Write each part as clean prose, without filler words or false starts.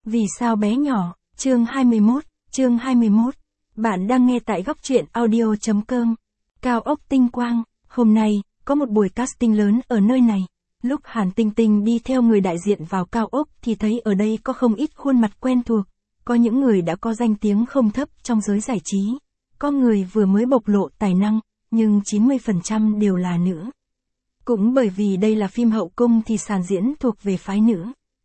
Vì sao bé nhỏ, chương 21. Bạn đang nghe tại góc truyện audio.com. Cao ốc Tinh Quang, hôm nay, có một buổi casting lớn ở nơi này. Lúc Hàn Tinh Tinh đi theo người đại diện vào cao ốc thì thấy ở đây có không ít khuôn mặt quen thuộc. Có những người đã có danh tiếng không thấp trong giới giải trí. Có người vừa mới bộc lộ tài năng, nhưng 90% đều là nữ. Cũng bởi vì đây là phim hậu cung thì sàn diễn thuộc về phái nữ.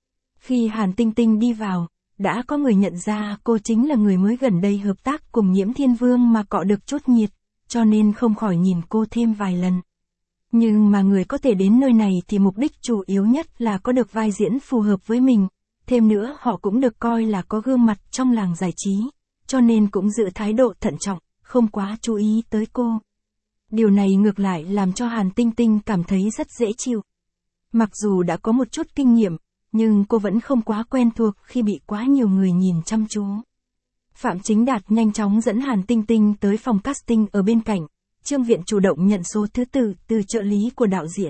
Khi Hàn Tinh Tinh đi vào, đã có người nhận ra cô chính là người mới gần đây hợp tác cùng Nhiễm Thiên Vương mà cọ được chút nhiệt, cho nên không khỏi nhìn cô thêm vài lần. Nhưng mà người có thể đến nơi này thì mục đích chủ yếu nhất là có được vai diễn phù hợp với mình, thêm nữa họ cũng được coi là có gương mặt trong làng giải trí, cho nên cũng giữ thái độ thận trọng, không quá chú ý tới cô. Điều này ngược lại làm cho Hàn Tinh Tinh cảm thấy rất dễ chịu. Mặc dù đã có một chút kinh nghiệm, nhưng cô vẫn không quá quen thuộc khi bị quá nhiều người nhìn chăm chú. Phạm Chính Đạt nhanh chóng dẫn Hàn Tinh Tinh tới phòng casting ở bên cạnh. Trương Viện chủ động nhận số thứ tự từ trợ lý của đạo diễn.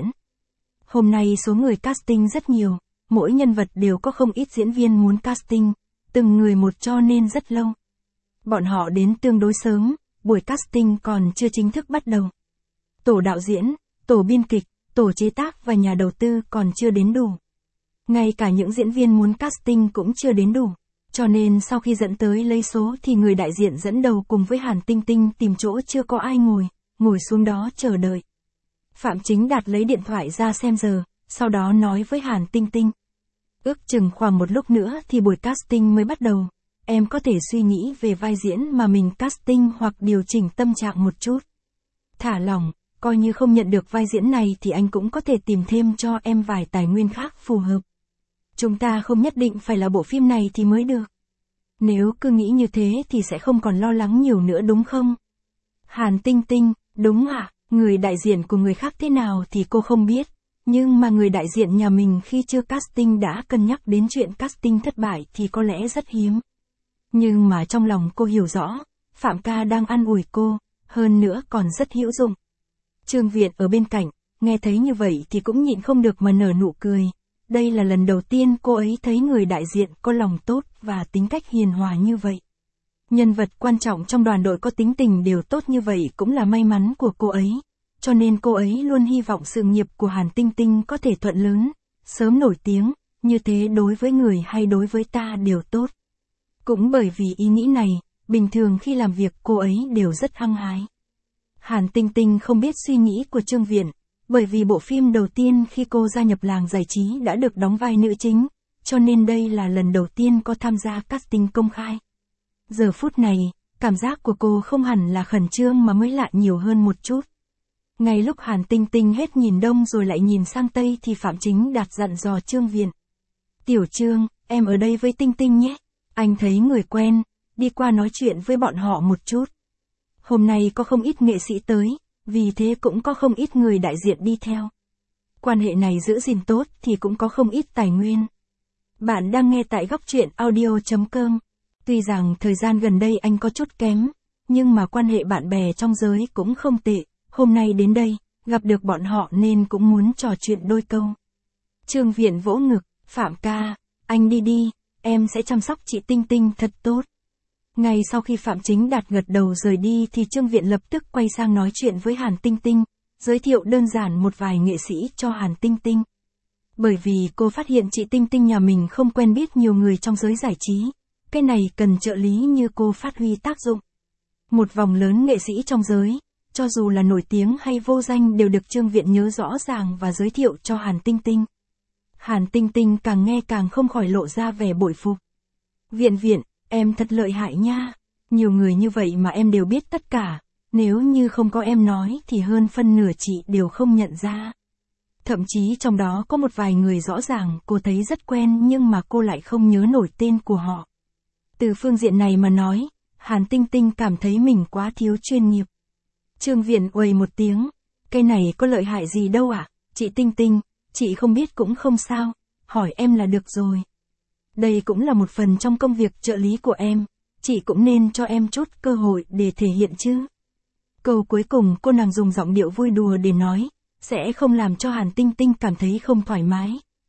Hôm nay số người casting rất nhiều, mỗi nhân vật đều có không ít diễn viên muốn casting, từng người một cho nên rất lâu. Bọn họ đến tương đối sớm, buổi casting còn chưa chính thức bắt đầu. Tổ đạo diễn, tổ biên kịch, tổ chế tác và nhà đầu tư còn chưa đến đủ. Ngay cả những diễn viên muốn casting cũng chưa đến đủ, cho nên sau khi dẫn tới lấy số thì người đại diện dẫn đầu cùng với Hàn Tinh Tinh tìm chỗ chưa có ai ngồi xuống đó chờ đợi. Phạm Chính Đạt lấy điện thoại ra xem giờ, sau đó nói với Hàn Tinh Tinh. Ước chừng khoảng một lúc nữa thì buổi casting mới bắt đầu, em có thể suy nghĩ về vai diễn mà mình casting hoặc điều chỉnh tâm trạng một chút. Thả lỏng, coi như không nhận được vai diễn này thì anh cũng có thể tìm thêm cho em vài tài nguyên khác phù hợp. Chúng ta không nhất định phải là bộ phim này thì mới được. Nếu cứ nghĩ như thế thì sẽ không còn lo lắng nhiều nữa đúng không? Hàn Tinh Tinh, đúng ạ, người đại diện của người khác thế nào thì cô không biết. Nhưng mà người đại diện nhà mình khi chưa casting đã cân nhắc đến chuyện casting thất bại thì có lẽ rất hiếm. Nhưng mà trong lòng cô hiểu rõ, Phạm ca đang an ủi cô, hơn nữa còn rất hữu dụng. Trương Viện ở bên cạnh, nghe thấy như vậy thì cũng nhịn không được mà nở nụ cười. Đây là lần đầu tiên cô ấy thấy người đại diện có lòng tốt và tính cách hiền hòa như vậy. Nhân vật quan trọng trong đoàn đội có tính tình đều tốt như vậy cũng là may mắn của cô ấy. Cho nên cô ấy luôn hy vọng sự nghiệp của Hàn Tinh Tinh có thể thuận lớn, sớm nổi tiếng, như thế đối với người hay đối với ta đều tốt. Cũng bởi vì ý nghĩ này, bình thường khi làm việc cô ấy đều rất hăng hái. Hàn Tinh Tinh không biết suy nghĩ của Trương Viện, bởi vì bộ phim đầu tiên khi cô gia nhập làng giải trí đã được đóng vai nữ chính, cho nên đây là lần đầu tiên cô tham gia casting công khai. Giờ phút này, cảm giác của cô không hẳn là khẩn trương mà mới lạ nhiều hơn một chút. Ngay lúc Hàn Tinh Tinh hết nhìn đông rồi lại nhìn sang tây thì Phạm Chính Đạt dặn dò Trương Viện. Tiểu Trương, em ở đây với Tinh Tinh nhé. Anh thấy người quen, đi qua nói chuyện với bọn họ một chút. Hôm nay có không ít nghệ sĩ tới, vì thế cũng có không ít người đại diện đi theo. Quan hệ này giữ gìn tốt thì cũng có không ít tài nguyên. Bạn đang nghe tại góc truyện audio.com. Tuy rằng thời gian gần đây anh có chút kém, nhưng mà quan hệ bạn bè trong giới cũng không tệ. Hôm nay đến đây, gặp được bọn họ nên cũng muốn trò chuyện đôi câu. Trương Viện vỗ ngực, Phạm ca, anh đi đi, em sẽ chăm sóc chị Tinh Tinh thật tốt. Ngay sau khi Phạm Chính Đạt gật đầu rời đi thì Trương Viện lập tức quay sang nói chuyện với Hàn Tinh Tinh, giới thiệu đơn giản một vài nghệ sĩ cho Hàn Tinh Tinh. Bởi vì cô phát hiện chị Tinh Tinh nhà mình không quen biết nhiều người trong giới giải trí, cái này cần trợ lý như cô phát huy tác dụng. Một vòng lớn nghệ sĩ trong giới, cho dù là nổi tiếng hay vô danh đều được Trương Viện nhớ rõ ràng và giới thiệu cho Hàn Tinh Tinh. Hàn Tinh Tinh càng nghe càng không khỏi lộ ra vẻ bội phục. Viện, em thật lợi hại nha. Nhiều người như vậy mà em đều biết tất cả. Nếu như không có em nói thì hơn phân nửa chị đều không nhận ra. Thậm chí trong đó có một vài người rõ ràng cô thấy rất quen nhưng mà cô lại không nhớ nổi tên của họ. Từ phương diện này mà nói, Hàn Tinh Tinh cảm thấy mình quá thiếu chuyên nghiệp. Trương Viện uầy một tiếng. Cái này có lợi hại gì đâu ạ, chị Tinh Tinh, chị không biết cũng không sao, hỏi em là được rồi. Đây cũng là một phần trong công việc trợ lý của em, chị cũng nên cho em chút cơ hội để thể hiện chứ. Câu cuối cùng cô nàng dùng giọng điệu vui đùa để nói, sẽ không làm cho Hàn Tinh Tinh cảm thấy không thoải mái,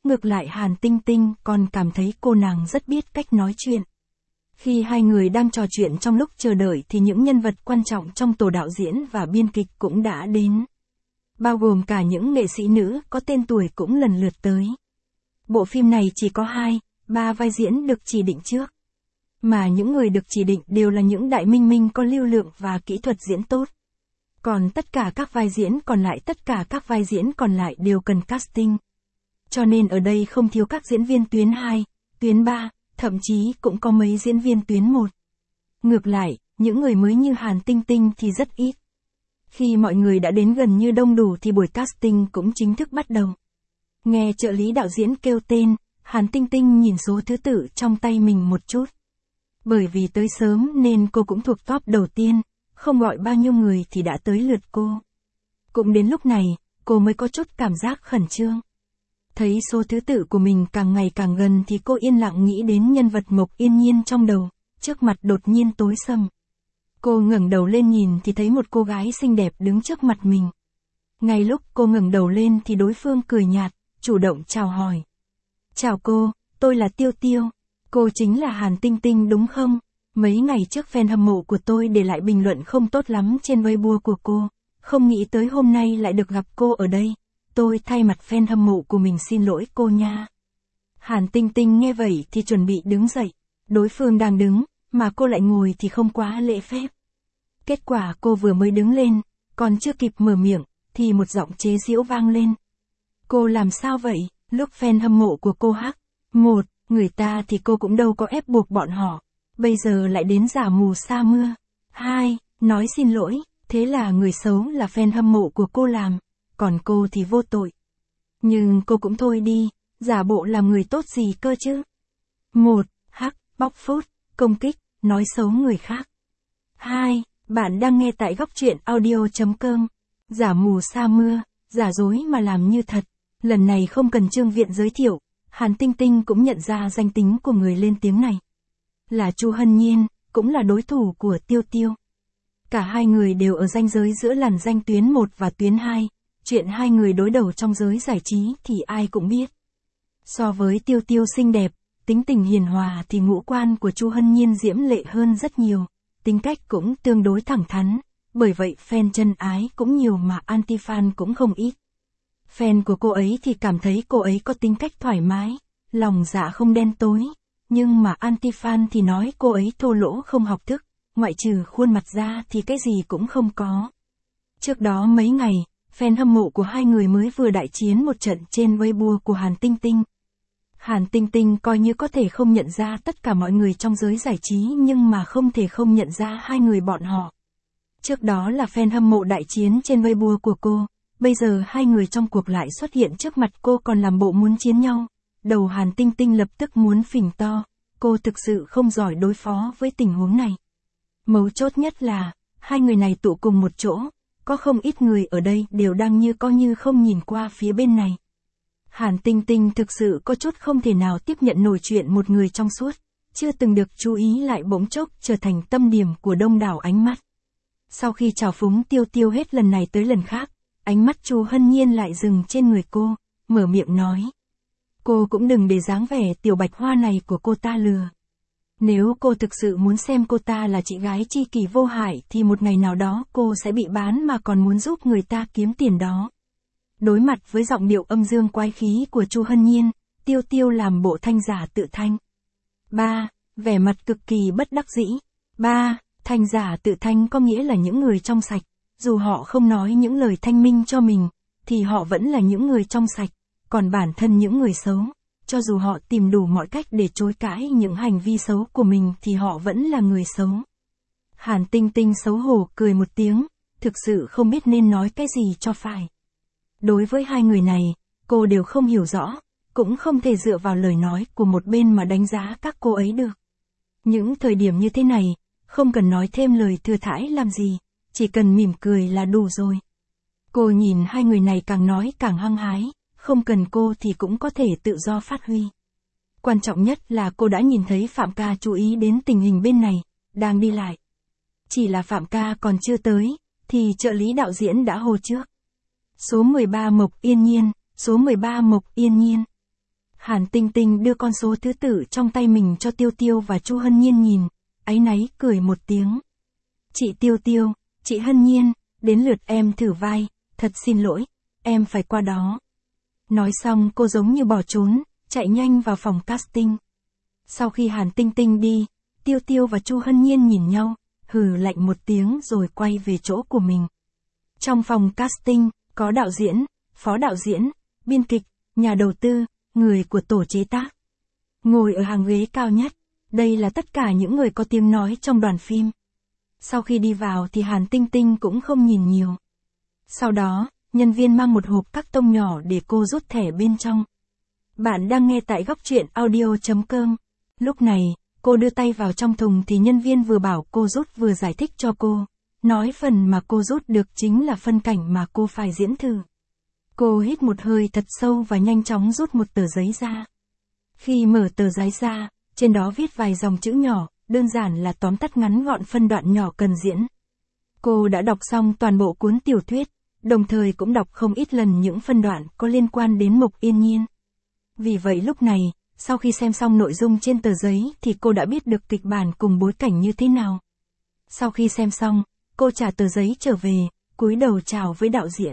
ngược lại Hàn Tinh Tinh còn cảm thấy cô nàng rất biết cách nói chuyện. Khi hai người đang trò chuyện trong lúc chờ đợi thì những nhân vật quan trọng trong tổ đạo diễn và biên kịch cũng đã đến. Bao gồm cả những nghệ sĩ nữ có tên tuổi cũng lần lượt tới. Bộ phim này chỉ có 2-3 vai diễn được chỉ định trước. Mà những người được chỉ định đều là những đại minh tinh có lưu lượng và kỹ thuật diễn tốt. Còn tất cả các vai diễn còn lại đều cần casting. Cho nên ở đây không thiếu các diễn viên tuyến 2, tuyến 3, thậm chí cũng có mấy diễn viên tuyến 1. Ngược lại, những người mới như Hàn Tinh Tinh thì rất ít. Khi mọi người đã đến gần như đông đủ thì buổi casting cũng chính thức bắt đầu. Nghe trợ lý đạo diễn kêu tên, Hàn Tinh Tinh nhìn số thứ tự trong tay mình một chút. Bởi vì tới sớm nên cô cũng thuộc top đầu tiên, không gọi bao nhiêu người thì đã tới lượt cô. Cũng đến lúc này, cô mới có chút cảm giác khẩn trương. Thấy số thứ tự của mình càng ngày càng gần thì cô yên lặng nghĩ đến nhân vật Mộc Yên Nhiên trong đầu, trước mặt đột nhiên tối sầm. Cô ngẩng đầu lên nhìn thì thấy một cô gái xinh đẹp đứng trước mặt mình. Ngay lúc cô ngẩng đầu lên thì đối phương cười nhạt, chủ động chào hỏi. Chào cô, tôi là Tiêu Tiêu. Cô chính là Hàn Tinh Tinh đúng không? Mấy ngày trước fan hâm mộ của tôi để lại bình luận không tốt lắm trên Weibo của cô. Không nghĩ tới hôm nay lại được gặp cô ở đây. Tôi thay mặt fan hâm mộ của mình xin lỗi cô nha. Hàn Tinh Tinh nghe vậy thì chuẩn bị đứng dậy. Đối phương đang đứng, mà cô lại ngồi thì không quá lễ phép. Kết quả cô vừa mới đứng lên, còn chưa kịp mở miệng, thì một giọng chế giễu vang lên. Cô làm sao vậy? Lúc fan hâm mộ của cô một, người ta thì cô cũng đâu có ép buộc bọn họ. Bây giờ lại đến giả mù sa mưa. 2, nói xin lỗi, thế là người xấu là fan hâm mộ của cô làm, còn cô thì vô tội. Nhưng cô cũng thôi đi, giả bộ làm người tốt gì cơ chứ. 1, bóc phốt, công kích, nói xấu người khác. 2, bạn đang nghe tại góc truyện audio.com. Giả mù sa mưa, giả dối mà làm như thật. Lần này không cần Trương Viện giới thiệu, Hàn Tinh Tinh cũng nhận ra danh tính của người lên tiếng này. Là Chu Hân Nhiên, cũng là đối thủ của Tiêu Tiêu. Cả hai người đều ở ranh giới giữa làn danh tuyến 1 và tuyến 2, chuyện hai người đối đầu trong giới giải trí thì ai cũng biết. So với Tiêu Tiêu xinh đẹp, tính tình hiền hòa thì ngũ quan của Chu Hân Nhiên diễm lệ hơn rất nhiều, tính cách cũng tương đối thẳng thắn, bởi vậy fan chân ái cũng nhiều mà anti-fan cũng không ít. Fan của cô ấy thì cảm thấy cô ấy có tính cách thoải mái, lòng dạ không đen tối, nhưng mà anti-fan thì nói cô ấy thô lỗ không học thức, ngoại trừ khuôn mặt ra thì cái gì cũng không có. Trước đó mấy ngày, fan hâm mộ của hai người mới vừa đại chiến một trận trên Weibo của Hàn Tinh Tinh. Hàn Tinh Tinh coi như có thể không nhận ra tất cả mọi người trong giới giải trí nhưng mà không thể không nhận ra hai người bọn họ. Trước đó là fan hâm mộ đại chiến trên Weibo của cô, bây giờ hai người trong cuộc lại xuất hiện trước mặt cô còn làm bộ muốn chiến nhau. Đầu Hàn Tinh Tinh lập tức muốn phình to, cô thực sự không giỏi đối phó với tình huống này. Mấu chốt nhất là, hai người này tụ cùng một chỗ, có không ít người ở đây đều đang như có như không nhìn qua phía bên này. Hàn Tinh Tinh thực sự có chút không thể nào tiếp nhận nổi chuyện một người trong suốt, chưa từng được chú ý lại bỗng chốc trở thành tâm điểm của đông đảo ánh mắt. Sau khi trào phúng Tiêu Tiêu hết lần này tới lần khác, ánh mắt Chu Hân Nhiên lại dừng trên người cô, mở miệng nói. Cô cũng đừng để dáng vẻ tiểu bạch hoa này của cô ta lừa. Nếu cô thực sự muốn xem cô ta là chị gái tri kỷ vô hại thì một ngày nào đó cô sẽ bị bán mà còn muốn giúp người ta kiếm tiền đó. Đối mặt với giọng điệu âm dương quái khí của Chu Hân Nhiên, Tiêu Tiêu làm bộ thanh giả tự thanh. 3. Vẻ mặt cực kỳ bất đắc dĩ. 3. Thanh giả tự thanh có nghĩa là những người trong sạch, dù họ không nói những lời thanh minh cho mình, thì họ vẫn là những người trong sạch, còn bản thân những người xấu, cho dù họ tìm đủ mọi cách để chối cãi những hành vi xấu của mình thì họ vẫn là người xấu. Hàn Tinh Tinh xấu hổ cười một tiếng, thực sự không biết nên nói cái gì cho phải. Đối với hai người này, cô đều không hiểu rõ, cũng không thể dựa vào lời nói của một bên mà đánh giá các cô ấy được. Những thời điểm như thế này, không cần nói thêm lời thừa thãi làm gì, chỉ cần mỉm cười là đủ rồi. Cô nhìn hai người này càng nói càng hăng hái, không cần cô thì cũng có thể tự do phát huy. Quan trọng nhất là cô đã nhìn thấy Phạm ca chú ý đến tình hình bên này, đang đi lại. Chỉ là Phạm ca còn chưa tới, thì trợ lý đạo diễn đã hô trước. Số 13 Mộc Yên Nhiên, số 13 Mộc Yên Nhiên. Hàn Tinh Tinh đưa con số thứ tự trong tay mình cho Tiêu Tiêu và Chu Hân Nhiên nhìn, áy náy cười một tiếng. Chị Tiêu Tiêu, chị Hân Nhiên, đến lượt em thử vai, thật xin lỗi, em phải qua đó. Nói xong cô giống như bỏ trốn, chạy nhanh vào phòng casting. Sau khi Hàn Tinh Tinh đi, Tiêu Tiêu và Chu Hân Nhiên nhìn nhau, hừ lạnh một tiếng rồi quay về chỗ của mình. Trong phòng casting, có đạo diễn, phó đạo diễn, biên kịch, nhà đầu tư, người của tổ chế tác. Ngồi ở hàng ghế cao nhất, đây là tất cả những người có tiếng nói trong đoàn phim. Sau khi đi vào thì Hàn Tinh Tinh cũng không nhìn nhiều. Sau đó, nhân viên mang một hộp các tông nhỏ để cô rút thẻ bên trong. Bạn đang nghe tại góc truyện audio.com. Lúc này, cô đưa tay vào trong thùng thì nhân viên vừa bảo cô rút vừa giải thích cho cô. Nói phần mà cô rút được chính là phân cảnh mà cô phải diễn thử. Cô hít một hơi thật sâu và nhanh chóng rút một tờ giấy ra. Khi mở tờ giấy ra, trên đó viết vài dòng chữ nhỏ, đơn giản là tóm tắt ngắn gọn phân đoạn nhỏ cần diễn. Cô đã đọc xong toàn bộ cuốn tiểu thuyết, đồng thời cũng đọc không ít lần những phân đoạn có liên quan đến Mộc Yên Nhiên. Vì vậy lúc này, sau khi xem xong nội dung trên tờ giấy thì cô đã biết được kịch bản cùng bối cảnh như thế nào. Sau khi xem xong, cô trả tờ giấy trở về, cúi đầu chào với đạo diễn.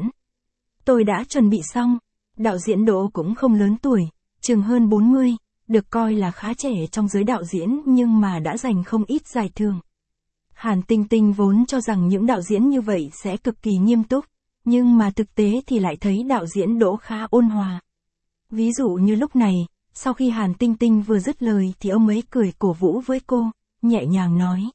Tôi đã chuẩn bị xong. Đạo diễn Đỗ cũng không lớn tuổi, chừng hơn 40, được coi là khá trẻ trong giới đạo diễn nhưng mà đã giành không ít giải thưởng. Hàn Tinh Tinh vốn cho rằng những đạo diễn như vậy sẽ cực kỳ nghiêm túc, nhưng mà thực tế thì lại thấy đạo diễn Đỗ khá ôn hòa. Ví dụ như lúc này, sau khi Hàn Tinh Tinh vừa dứt lời thì ông ấy cười cổ vũ với cô, nhẹ nhàng nói.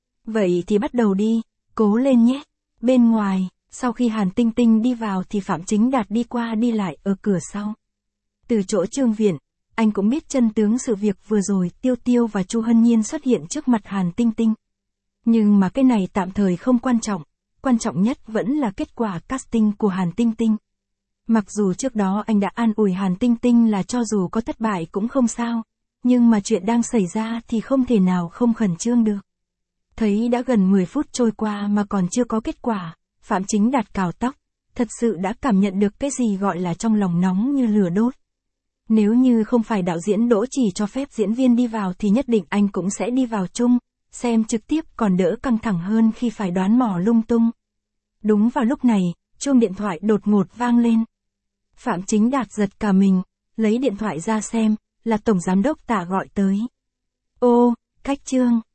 Vậy thì bắt đầu đi, cố lên nhé. Bên ngoài, sau khi Hàn Tinh Tinh đi vào thì Phạm Chính Đạt đi qua đi lại ở cửa sau. Từ chỗ Trương Viễn, anh cũng biết chân tướng sự việc vừa rồi Tiêu Tiêu và Chu Hân Nhiên xuất hiện trước mặt Hàn Tinh Tinh. Nhưng mà cái này tạm thời không quan trọng nhất vẫn là kết quả casting của Hàn Tinh Tinh. Mặc dù trước đó anh đã an ủi Hàn Tinh Tinh là cho dù có thất bại cũng không sao, nhưng mà chuyện đang xảy ra thì không thể nào không khẩn trương được. Thấy đã gần 10 phút trôi qua mà còn chưa có kết quả, Phạm Chính Đạt cào tóc, thật sự đã cảm nhận được cái gì gọi là trong lòng nóng như lửa đốt. Nếu như không phải đạo diễn Đỗ chỉ cho phép diễn viên đi vào thì nhất định anh cũng sẽ đi vào chung, xem trực tiếp còn đỡ căng thẳng hơn khi phải đoán mò lung tung. Đúng vào lúc này, chuông điện thoại đột ngột vang lên. Phạm Chính Đạt giật cả mình, lấy điện thoại ra xem, là Tổng Giám đốc Tạ gọi tới. Ô, Cách Trương,